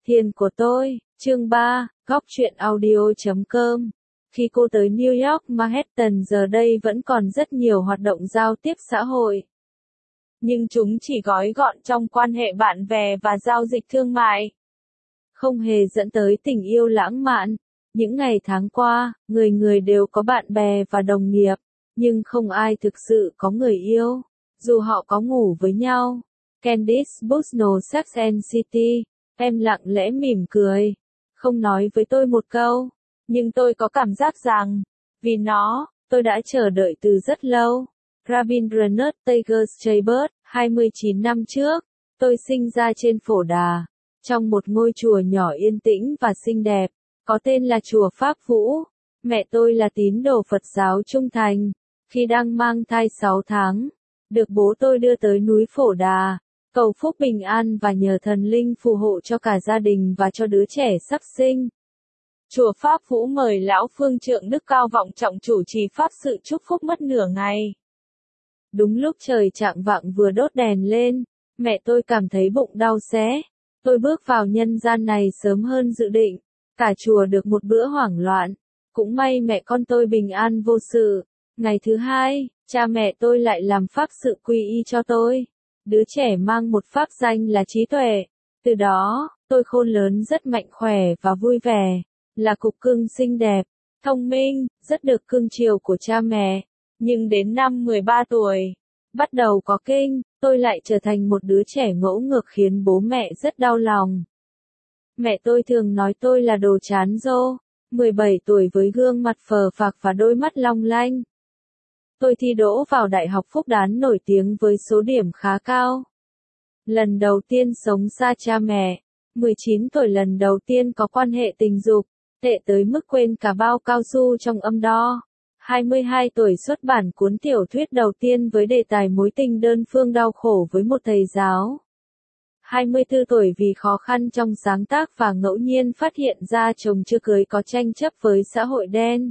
Tiền của tôi, chương 3, góc truyện audio.com. Khi cô tới New York Manhattan giờ đây vẫn còn rất nhiều hoạt động giao tiếp xã hội. Nhưng chúng chỉ gói gọn trong quan hệ bạn bè và giao dịch thương mại. Không hề dẫn tới tình yêu lãng mạn. Những ngày tháng qua, người người đều có bạn bè và đồng nghiệp, nhưng không ai thực sự có người yêu, dù họ có ngủ với nhau. Candice Bushnell Sex and City. Em lặng lẽ mỉm cười, không nói với tôi một câu, nhưng tôi có cảm giác rằng, vì nó, tôi đã chờ đợi từ rất lâu. Rabindranath Tagore Chambers, 29 năm trước, tôi sinh ra trên Phổ Đà, trong một ngôi chùa nhỏ yên tĩnh và xinh đẹp, có tên là chùa Pháp Vũ. Mẹ tôi là tín đồ Phật giáo trung thành. Khi đang mang thai 6 tháng, được bố tôi đưa tới núi Phổ Đà, cầu phúc bình an và nhờ thần linh phù hộ cho cả gia đình và cho đứa trẻ sắp sinh. Chùa Pháp Vũ mời Lão Phương Trượng Đức Cao Vọng Trọng chủ trì pháp sự chúc phúc mất nửa ngày. Đúng lúc trời chạng vạng vừa đốt đèn lên, mẹ tôi cảm thấy bụng đau xé. Tôi bước vào nhân gian này sớm hơn dự định. Cả chùa được một bữa hoảng loạn. Cũng may mẹ con tôi bình an vô sự. Ngày thứ hai, cha mẹ tôi lại làm pháp sự quy y cho tôi. Đứa trẻ mang một pháp danh là trí tuệ. Từ đó, tôi khôn lớn rất mạnh khỏe và vui vẻ. Là cục cưng xinh đẹp, thông minh, rất được cưng chiều của cha mẹ. Nhưng đến năm 13 tuổi, bắt đầu có kinh, tôi lại trở thành một đứa trẻ ngỗ ngược khiến bố mẹ rất đau lòng. Mẹ tôi thường nói tôi là đồ chán rô, 17 tuổi với gương mặt phờ phạc và đôi mắt long lanh. Tôi thi đỗ vào Đại học Phúc Đán nổi tiếng với số điểm khá cao. Lần đầu tiên sống xa cha mẹ, 19 tuổi lần đầu tiên có quan hệ tình dục, tệ tới mức quên cả bao cao su trong âm đo. 22 tuổi xuất bản cuốn tiểu thuyết đầu tiên với đề tài mối tình đơn phương đau khổ với một thầy giáo. 24 tuổi vì khó khăn trong sáng tác và ngẫu nhiên phát hiện ra chồng chưa cưới có tranh chấp với xã hội đen.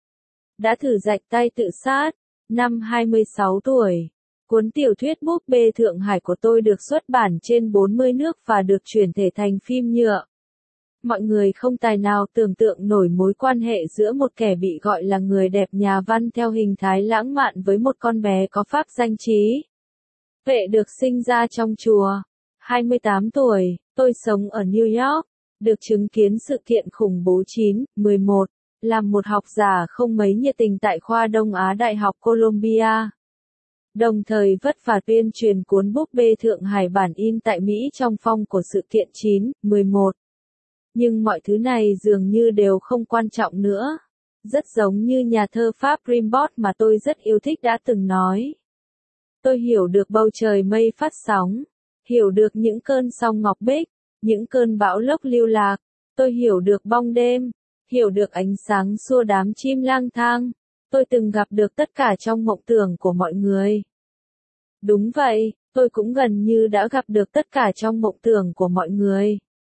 Đã thử rạch tay tự sát. Năm 26 tuổi, cuốn tiểu thuyết Búp bê Thượng Hải của tôi được xuất bản trên 40 nước và được chuyển thể thành phim nhựa. Mọi người không tài nào tưởng tượng nổi mối quan hệ giữa một kẻ bị gọi là người đẹp nhà văn theo hình thái lãng mạn với một con bé có pháp danh trí tuệ được sinh ra trong chùa. 28 tuổi, tôi sống ở New York, được chứng kiến sự kiện khủng bố 9/11, làm một học giả không mấy nhiệt tình tại khoa Đông Á Đại học Columbia. Đồng thời vất vả tuyên truyền cuốn Búp bê Thượng Hải bản in tại Mỹ trong phong của sự kiện 9/11. Nhưng mọi thứ này dường như đều không quan trọng nữa. Rất giống như nhà thơ Pháp Rimbaud mà tôi rất yêu thích đã từng nói. Tôi hiểu được bầu trời mây phát sóng, hiểu được những cơn sóng ngọc bích, những cơn bão lốc lưu lạc. Tôi hiểu được bóng đêm, hiểu được ánh sáng xua đám chim lang thang. Tôi từng gặp được tất cả trong mộng tưởng của mọi người. Đúng vậy, tôi cũng gần như đã gặp được tất cả trong mộng tưởng của mọi người.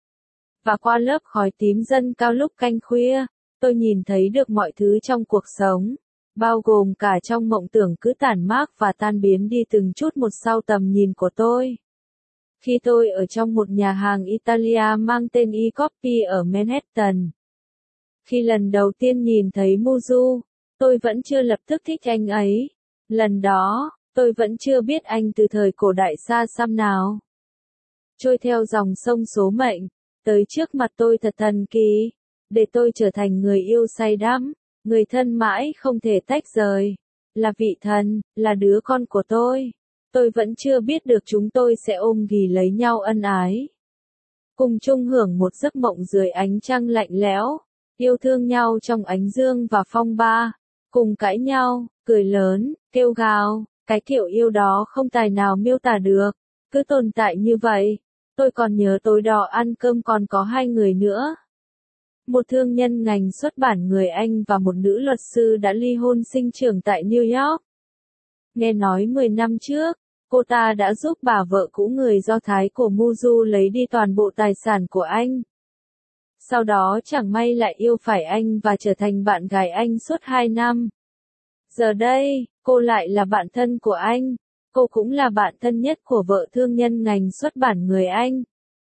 Và qua lớp khói tím dâng cao lúc canh khuya, tôi nhìn thấy được mọi thứ trong cuộc sống, bao gồm cả trong mộng tưởng cứ tản mát và tan biến đi từng chút một sau tầm nhìn của tôi. Khi tôi ở trong một nhà hàng Italia mang tên E-Coffee ở Manhattan. Khi lần đầu tiên nhìn thấy Muju, tôi vẫn chưa lập tức thích anh ấy. Lần đó, tôi vẫn chưa biết anh từ thời cổ đại xa xăm nào. Trôi theo dòng sông số mệnh, tới trước mặt tôi thật thần kỳ, để tôi trở thành người yêu say đắm, người thân mãi không thể tách rời, là vị thần, là đứa con của tôi. Tôi vẫn chưa biết được chúng tôi sẽ ôm ghì lấy nhau ân ái. Cùng chung hưởng một giấc mộng dưới ánh trăng lạnh lẽo, yêu thương nhau trong ánh dương và phong ba, cùng cãi nhau, cười lớn, kêu gào, cái kiểu yêu đó không tài nào miêu tả được, cứ tồn tại như vậy. Tôi còn nhớ tối đó ăn cơm còn có 2 người nữa. Một thương nhân ngành xuất bản người Anh và một nữ luật sư đã ly hôn sinh trưởng tại New York. Nghe nói 10 năm trước, cô ta đã giúp bà vợ cũ người Do Thái của Muju lấy đi toàn bộ tài sản của anh. Sau đó chẳng may lại yêu phải anh và trở thành bạn gái anh suốt 2 năm. Giờ đây, cô lại là bạn thân của anh. Cô cũng là bạn thân nhất của vợ thương nhân ngành xuất bản người Anh.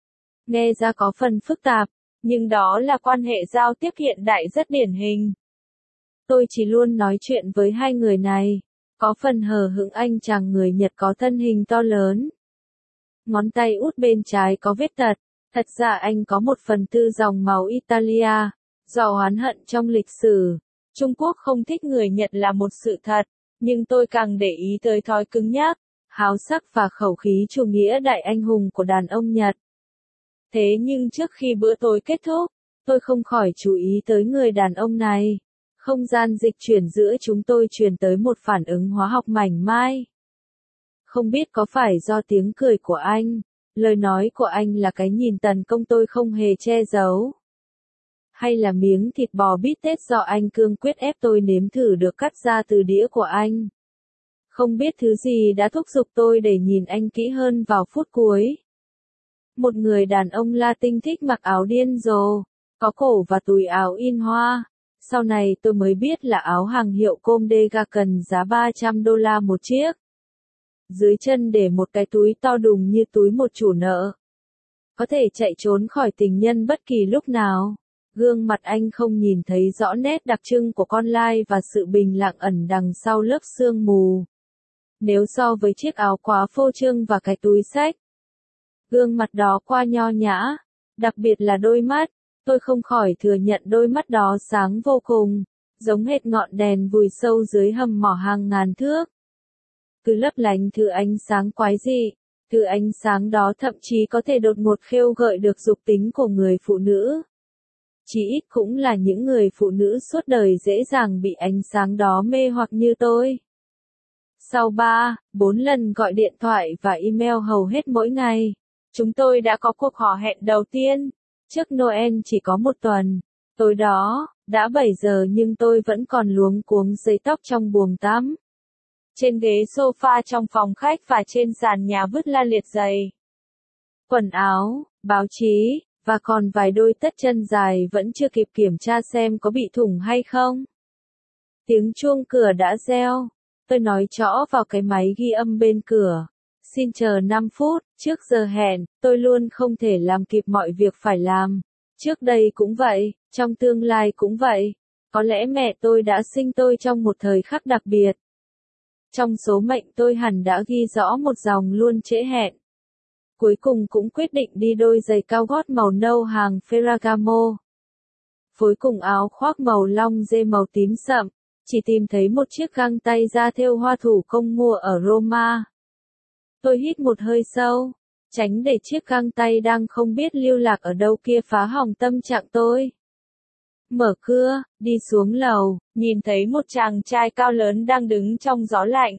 Nghe ra có phần phức tạp, nhưng đó là quan hệ giao tiếp hiện đại rất điển hình. Tôi chỉ luôn nói chuyện với hai người này. Có phần hờ hững anh chàng người Nhật có thân hình to lớn. Ngón tay út bên trái có vết tật. Thật ra anh có 1/4 dòng máu Italia. Do oán hận trong lịch sử, Trung Quốc không thích người Nhật là một sự thật. Nhưng tôi càng để ý tới thói cứng nhắc, háo sắc và khẩu khí chủ nghĩa đại anh hùng của đàn ông Nhật. Thế nhưng trước khi bữa tối kết thúc, tôi không khỏi chú ý tới người đàn ông này. Không gian dịch chuyển giữa chúng tôi truyền tới một phản ứng hóa học mảnh mai. Không biết có phải do tiếng cười của anh, lời nói của anh là cái nhìn tấn công tôi không hề che giấu. Hay là miếng thịt bò bít tết do anh cương quyết ép tôi nếm thử được cắt ra từ đĩa của anh. Không biết thứ gì đã thúc giục tôi để nhìn anh kỹ hơn vào phút cuối. Một người đàn ông Latin thích mặc áo điên rồ, có cổ và túi áo in hoa. Sau này tôi mới biết là áo hàng hiệu Comme des Garçons giá $300 một chiếc. Dưới chân để một cái túi to đùng như túi một chủ nợ. Có thể chạy trốn khỏi tình nhân bất kỳ lúc nào. Gương mặt anh không nhìn thấy rõ nét đặc trưng của con lai và sự bình lặng ẩn đằng sau lớp sương mù. Nếu so với chiếc áo quá phô trương và cái túi xách, gương mặt đó qua nho nhã, đặc biệt là đôi mắt, tôi không khỏi thừa nhận đôi mắt đó sáng vô cùng, giống hệt ngọn đèn vùi sâu dưới hầm mỏ hàng ngàn thước. Cứ lấp lánh thứ ánh sáng quái dị, thứ ánh sáng đó thậm chí có thể đột ngột khêu gợi được dục tính của người phụ nữ. Chỉ ít cũng là những người phụ nữ suốt đời dễ dàng bị ánh sáng đó mê hoặc như tôi. Sau 3-4 lần gọi điện thoại và email hầu hết mỗi ngày, chúng tôi đã có cuộc hò hẹn đầu tiên. Trước Noel chỉ có một tuần. Tối đó, đã 7 giờ nhưng tôi vẫn còn luống cuống giấy tóc trong buồng tắm. Trên ghế sofa trong phòng khách và trên sàn nhà vứt la liệt giày, quần áo, báo chí, và còn vài đôi tất chân dài vẫn chưa kịp kiểm tra xem có bị thủng hay không. Tiếng chuông cửa đã reo. Tôi nói trõ vào cái máy ghi âm bên cửa. Xin chờ 5 phút, trước giờ hẹn, tôi luôn không thể làm kịp mọi việc phải làm. Trước đây cũng vậy, trong tương lai cũng vậy. Có lẽ mẹ tôi đã sinh tôi trong một thời khắc đặc biệt. Trong số mệnh tôi hẳn đã ghi rõ một dòng luôn trễ hẹn. Cuối cùng cũng quyết định đi đôi giày cao gót màu nâu hàng Ferragamo. Phối cùng áo khoác màu lông dê màu tím sậm, chỉ tìm thấy một chiếc găng tay da thêu hoa thủ công mua ở Roma. Tôi hít một hơi sâu, tránh để chiếc găng tay đang không biết lưu lạc ở đâu kia phá hỏng tâm trạng tôi. Mở cửa, đi xuống lầu, nhìn thấy một chàng trai cao lớn đang đứng trong gió lạnh.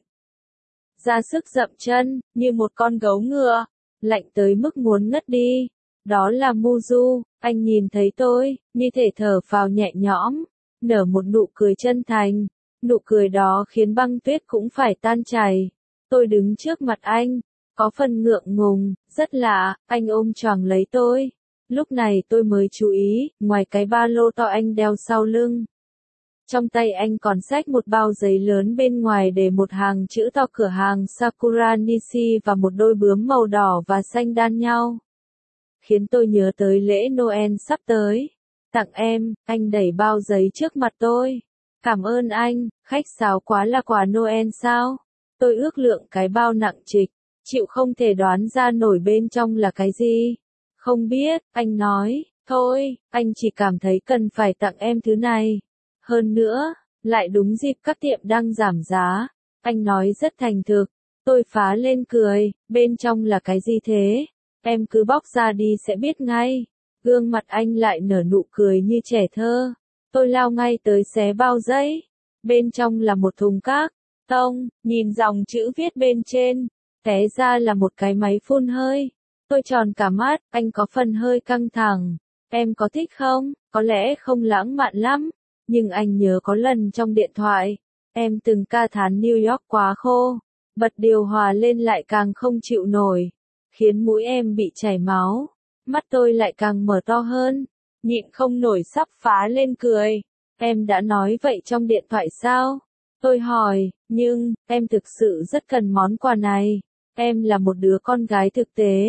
Ra sức dậm chân, như một con gấu ngựa, lạnh tới mức muốn ngất đi. Đó là Muju, anh nhìn thấy tôi, như thể thở phào nhẹ nhõm, nở một nụ cười chân thành. Nụ cười đó khiến băng tuyết cũng phải tan chảy. Tôi đứng trước mặt anh, có phần ngượng ngùng, rất lạ, anh ôm choàng lấy tôi. Lúc này tôi mới chú ý, ngoài cái ba lô to anh đeo sau lưng, trong tay anh còn xách một bao giấy lớn bên ngoài để một hàng chữ to cửa hàng Sakura Nishi và một đôi bướm màu đỏ và xanh đan nhau. Khiến tôi nhớ tới lễ Noel sắp tới. Tặng em, anh đẩy bao giấy trước mặt tôi. Cảm ơn anh, khách sáo quá là quà Noel sao? Tôi ước lượng cái bao nặng trịch, chịu không thể đoán ra nổi bên trong là cái gì. Không biết, anh nói, thôi, anh chỉ cảm thấy cần phải tặng em thứ này. Hơn nữa, lại đúng dịp các tiệm đang giảm giá. Anh nói rất thành thực. Tôi phá lên cười, bên trong là cái gì thế? Em cứ bóc ra đi sẽ biết ngay. Gương mặt anh lại nở nụ cười như trẻ thơ. Tôi lao ngay tới xé bao giấy. Bên trong là một thùng các tông, nhìn dòng chữ viết bên trên. Té ra là một cái máy phun hơi. Tôi tròn cả mắt, anh có phần hơi căng thẳng. Em có thích không? Có lẽ không lãng mạn lắm. Nhưng anh nhớ có lần trong điện thoại, em từng ca thán New York quá khô. Bật điều hòa lên lại càng không chịu nổi. Khiến mũi em bị chảy máu. Mắt tôi lại càng mở to hơn. Nhịn không nổi sắp phá lên cười. Em đã nói vậy trong điện thoại sao? Tôi hỏi, nhưng, em thực sự rất cần món quà này. Em là một đứa con gái thực tế.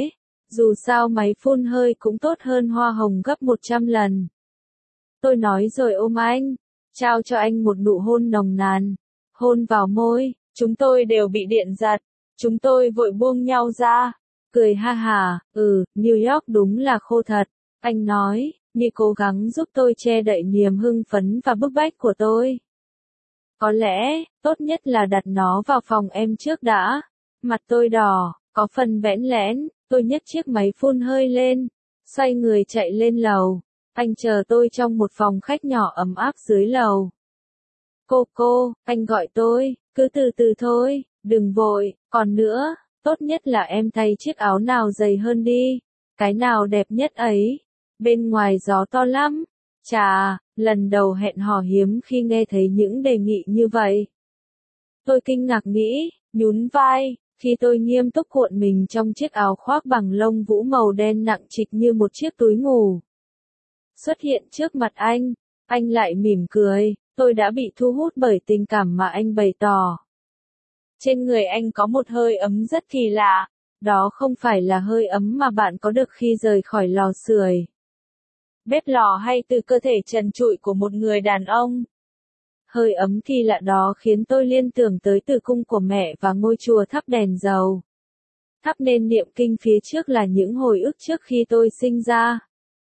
Dù sao máy phun hơi cũng tốt hơn hoa hồng gấp 100 lần. Tôi nói rồi ôm anh, trao cho anh một nụ hôn nồng nàn, hôn vào môi, chúng tôi đều bị điện giật, chúng tôi vội buông nhau ra, cười ha hả, New York đúng là khô thật, anh nói, như cố gắng giúp tôi che đậy niềm hưng phấn và bức bách của tôi. Có lẽ, tốt nhất là đặt nó vào phòng em trước đã. Mặt tôi đỏ, có phần bẽn lẽn, tôi nhấc chiếc máy phun hơi lên, xoay người chạy lên lầu. Anh chờ tôi trong một phòng khách nhỏ ấm áp dưới lầu. Cô, anh gọi tôi, cứ từ từ thôi, đừng vội, còn nữa, tốt nhất là em thay chiếc áo nào dày hơn đi, cái nào đẹp nhất ấy. Bên ngoài gió to lắm. Chà, lần đầu hẹn hò hiếm khi nghe thấy những đề nghị như vậy. Tôi kinh ngạc nghĩ, nhún vai, khi tôi nghiêm túc cuộn mình trong chiếc áo khoác bằng lông vũ màu đen nặng trịch như một chiếc túi ngủ. Xuất hiện trước mặt anh lại mỉm cười, tôi đã bị thu hút bởi tình cảm mà anh bày tỏ. Trên người anh có một hơi ấm rất kỳ lạ, đó không phải là hơi ấm mà bạn có được khi rời khỏi lò sưởi, bếp lò hay từ cơ thể trần trụi của một người đàn ông. Hơi ấm kỳ lạ đó khiến tôi liên tưởng tới tử cung của mẹ và ngôi chùa thắp đèn dầu. Thắp nên niệm kinh phía trước là những hồi ức trước khi tôi sinh ra.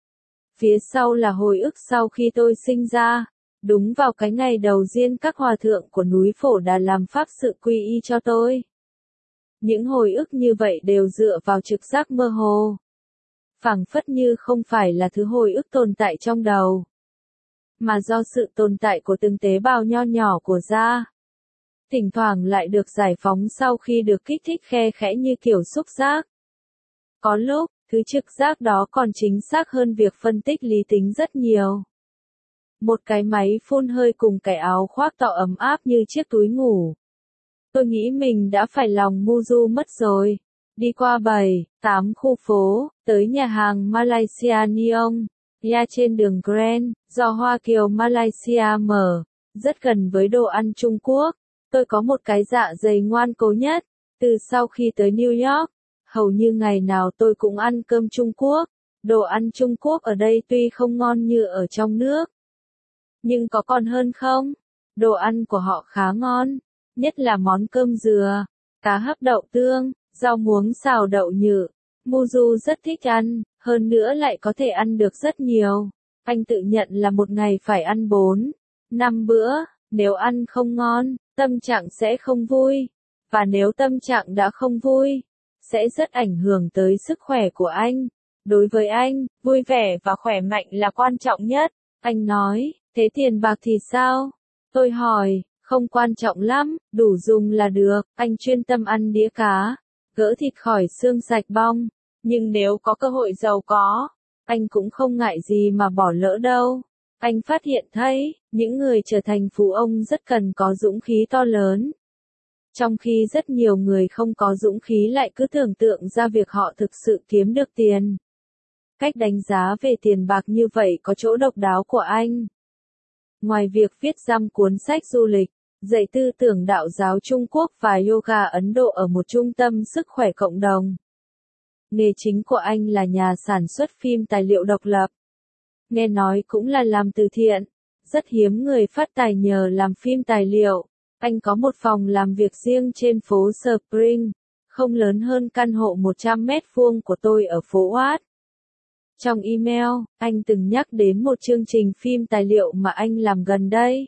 Phía sau là hồi ức sau khi tôi sinh ra. Đúng vào cái ngày đầu tiên các hòa thượng của núi Phổ Đà làm pháp sự quy y cho tôi. Những hồi ức như vậy đều dựa vào trực giác mơ hồ. Phảng phất như không phải là thứ hồi ức tồn tại trong đầu, mà do sự tồn tại của từng tế bào nho nhỏ của da. Thỉnh thoảng lại được giải phóng sau khi được kích thích khe khẽ như kiểu xúc giác. Có lúc, thứ trực giác đó còn chính xác hơn việc phân tích lý tính rất nhiều. Một cái máy phun hơi cùng cái áo khoác tỏ ấm áp như chiếc túi ngủ. Tôi nghĩ mình đã phải lòng ngu du mất rồi. Đi qua 7-8 khu phố, tới nhà hàng Malaysia Neon, trên đường Grand, do Hoa Kiều Malaysia mở, rất gần với đồ ăn Trung Quốc. Tôi có một cái dạ dày ngoan cố nhất. Từ sau khi tới New York, hầu như ngày nào tôi cũng ăn cơm Trung Quốc. Đồ ăn Trung Quốc ở đây tuy không ngon như ở trong nước, nhưng có còn hơn không? Đồ ăn của họ khá ngon, nhất là món cơm dừa, cá hấp đậu tương, rau muống xào đậu nhự. Muju rất thích ăn, hơn nữa lại có thể ăn được rất nhiều. Anh tự nhận là một ngày phải ăn 4-5 bữa, nếu ăn không ngon, tâm trạng sẽ không vui. Và nếu tâm trạng đã không vui, sẽ rất ảnh hưởng tới sức khỏe của anh. Đối với anh, vui vẻ và khỏe mạnh là quan trọng nhất. Anh nói, thế tiền bạc thì sao? Tôi hỏi, không quan trọng lắm, đủ dùng là được. Anh chuyên tâm ăn đĩa cá, gỡ thịt khỏi xương sạch bong. Nhưng nếu có cơ hội giàu có, anh cũng không ngại gì mà bỏ lỡ đâu. Anh phát hiện thấy, những người trở thành phú ông rất cần có dũng khí to lớn. Trong khi rất nhiều người không có dũng khí lại cứ tưởng tượng ra việc họ thực sự kiếm được tiền. Cách đánh giá về tiền bạc như vậy có chỗ độc đáo của anh. Ngoài việc viết dăm cuốn sách du lịch, dạy tư tưởng đạo giáo Trung Quốc và yoga Ấn Độ ở một trung tâm sức khỏe cộng đồng, nghề chính của anh là nhà sản xuất phim tài liệu độc lập. Nghe nói cũng là làm từ thiện. Rất hiếm người phát tài nhờ làm phim tài liệu. Anh có một phòng làm việc riêng trên phố Spring, không lớn hơn căn hộ 100 mét vuông của tôi ở phố Watt. Trong email, anh từng nhắc đến một chương trình phim tài liệu mà anh làm gần đây.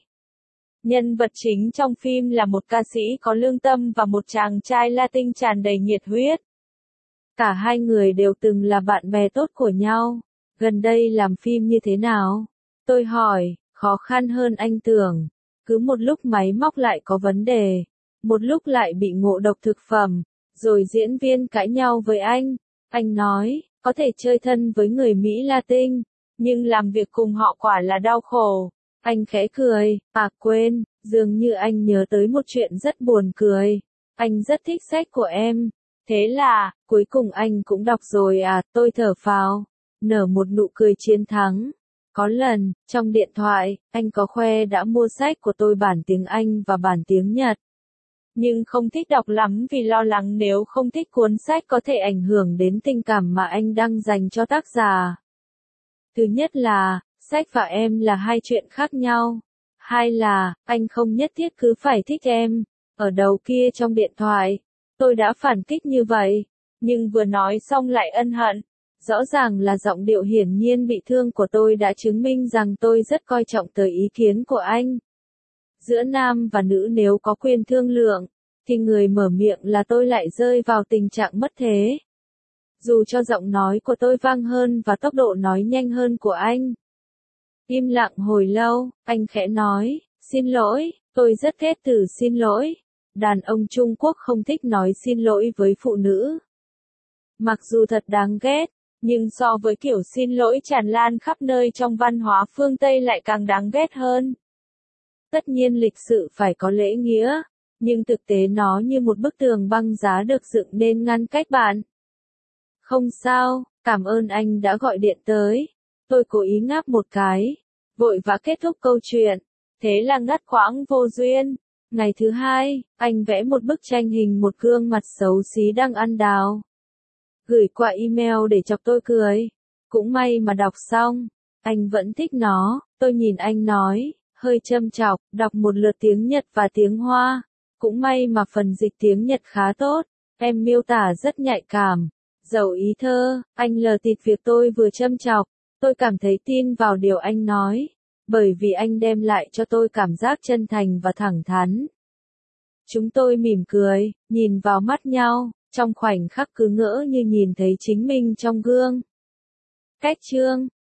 Nhân vật chính trong phim là một ca sĩ có lương tâm và một chàng trai Latin tràn đầy nhiệt huyết. Cả hai người đều từng là bạn bè tốt của nhau. Gần đây làm phim như thế nào? Tôi hỏi, khó khăn hơn anh tưởng. Cứ một lúc máy móc lại có vấn đề, một lúc lại bị ngộ độc thực phẩm, rồi diễn viên cãi nhau với anh. Anh nói, có thể chơi thân với người Mỹ Latin, nhưng làm việc cùng họ quả là đau khổ. Anh khẽ cười, quên, dường như anh nhớ tới một chuyện rất buồn cười. Anh rất thích sách của em. Thế là, cuối cùng anh cũng đọc rồi à, tôi thở phào, nở một nụ cười chiến thắng. Có lần, trong điện thoại, anh có khoe đã mua sách của tôi bản tiếng Anh và bản tiếng Nhật. Nhưng không thích đọc lắm vì lo lắng nếu không thích cuốn sách có thể ảnh hưởng đến tình cảm mà anh đang dành cho tác giả. Thứ nhất là, sách và em là hai chuyện khác nhau. Hai là, anh không nhất thiết cứ phải thích em. Ở đầu kia trong điện thoại, tôi đã phản kích như vậy, nhưng vừa nói xong lại ân hận. Rõ ràng là giọng điệu hiển nhiên bị thương của tôi đã chứng minh rằng tôi rất coi trọng tới ý kiến của anh. Giữa nam và nữ nếu có quyền thương lượng, thì người mở miệng là tôi lại rơi vào tình trạng mất thế. Dù cho giọng nói của tôi vang hơn và tốc độ nói nhanh hơn của anh. Im lặng hồi lâu, anh khẽ nói, xin lỗi, tôi rất ghét từ xin lỗi. Đàn ông Trung Quốc không thích nói xin lỗi với phụ nữ. Mặc dù thật đáng ghét, nhưng so với kiểu xin lỗi tràn lan khắp nơi trong văn hóa phương Tây lại càng đáng ghét hơn. Tất nhiên lịch sự phải có lễ nghĩa, nhưng thực tế nó như một bức tường băng giá được dựng nên ngăn cách bạn. Không sao, cảm ơn anh đã gọi điện tới. Tôi cố ý ngáp một cái, vội vã kết thúc câu chuyện. Thế là ngắt quãng vô duyên. Ngày thứ hai, anh vẽ một bức tranh hình một gương mặt xấu xí đang ăn đào. Gửi qua email để chọc tôi cười. Cũng may mà đọc xong, anh vẫn thích nó. Tôi nhìn anh nói, hơi châm chọc, đọc một lượt tiếng Nhật và tiếng Hoa. Cũng may mà phần dịch tiếng Nhật khá tốt. Em miêu tả rất nhạy cảm, giàu ý thơ. Anh lờ tịt việc tôi vừa châm chọc. Tôi cảm thấy tin vào điều anh nói, bởi vì anh đem lại cho tôi cảm giác chân thành và thẳng thắn. Chúng tôi mỉm cười, nhìn vào mắt nhau, trong khoảnh khắc cứ ngỡ như nhìn thấy chính mình trong gương. Cách chương